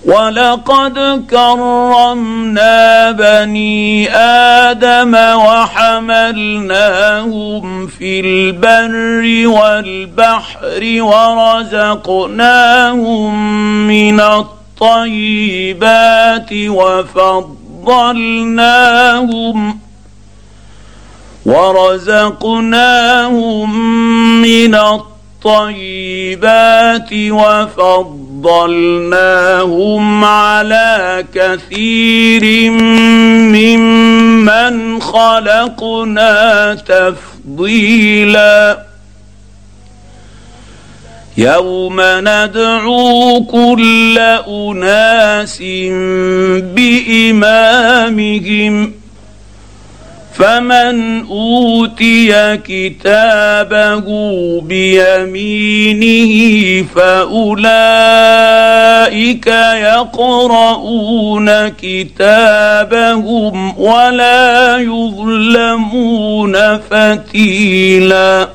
ولقد كرمنا بني آدم وحملناهم في البر والبحر ورزقناهم من الطيبات وفضلناهم على كثير ممن خلقنا تفضيلا يوم ندعو كل أناس بإمامهم فمن أوتي كتابه بيمينه فأولئك يقرؤون كتابهم ولا يظلمون فتيلا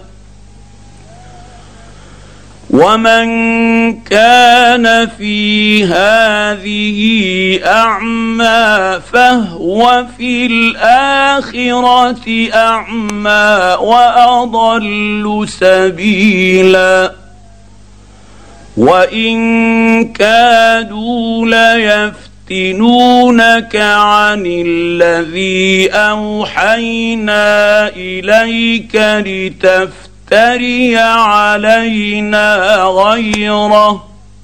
ومن كان في هذه أعمى فهو في الآخرة أعمى وأضل سبيلا وإن كادوا ليفتنونك عن الذي أوحينا إليك لتفتري علينا غيره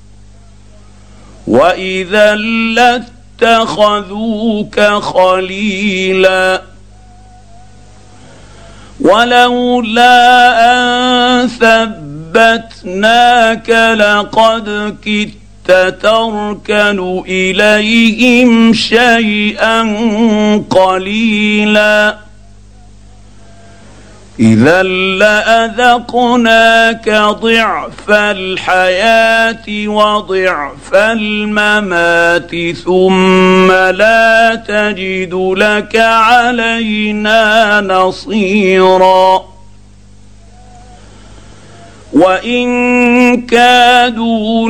وإذا لاتخذوك خليلا ولولا أن ثبتناك لقد كدت تركن إليهم شيئا قليلا إذا لأذقناك ضعف الحياة وضعف الممات ثم لا تجد لك علينا نصيرا وإن كادوا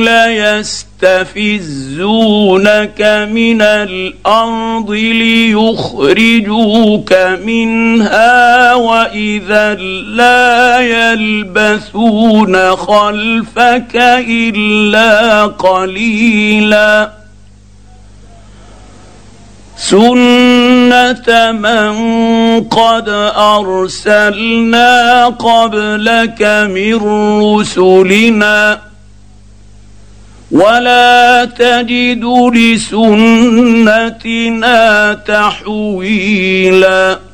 ليستفزونك من الأرض ليخرجوك منها وإذا لا يلبثون خلفك إلا قليلا سنة من قد أرسلنا قبلك من رسلنا ولا تجد لسنتنا تحويلا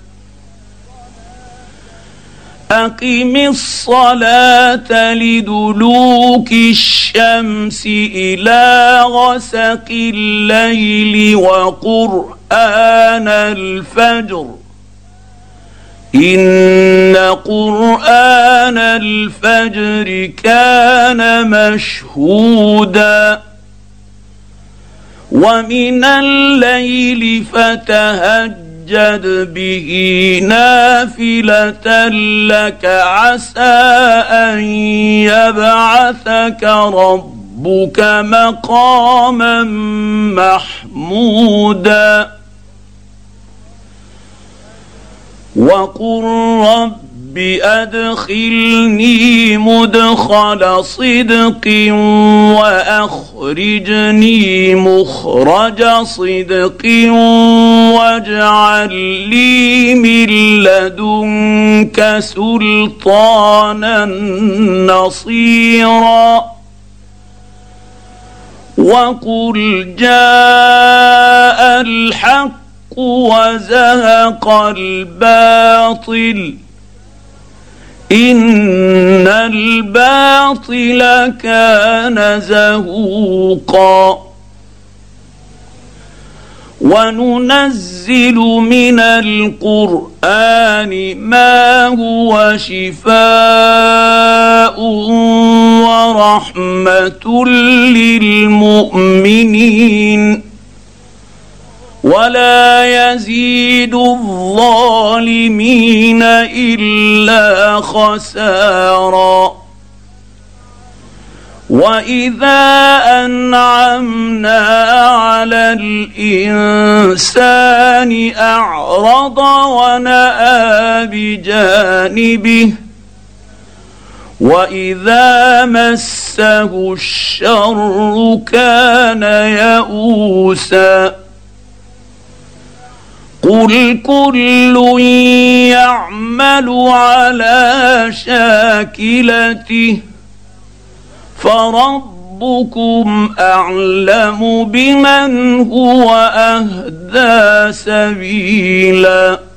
أقم الصلاة لدلوك الشمس إلى غسق الليل وقرآن الفجر إن قرآن الفجر كان مشهودا ومن الليل فتهجد به نافلة لك عسى أن يبعثك ربك مقاما محمودا وقل رب أدخلني مدخل صدق وأخرجني مخرج صدق واجعل لي من لدنك سلطانا نصيرا وقل جاء الحق وزهق الباطل إن الباطل كان زهوقا وننزل من القرآن ما هو شفاء ورحمة للمؤمنين ولا يزيد الظالمين إلا خسارا وإذا أنعمنا الانسان اعرض ونأى بجانبه واذا مسه الشر كان يئوسا قل كل يعمل على شاكلته فربكم اعلم بمن هو اهدى سبيلا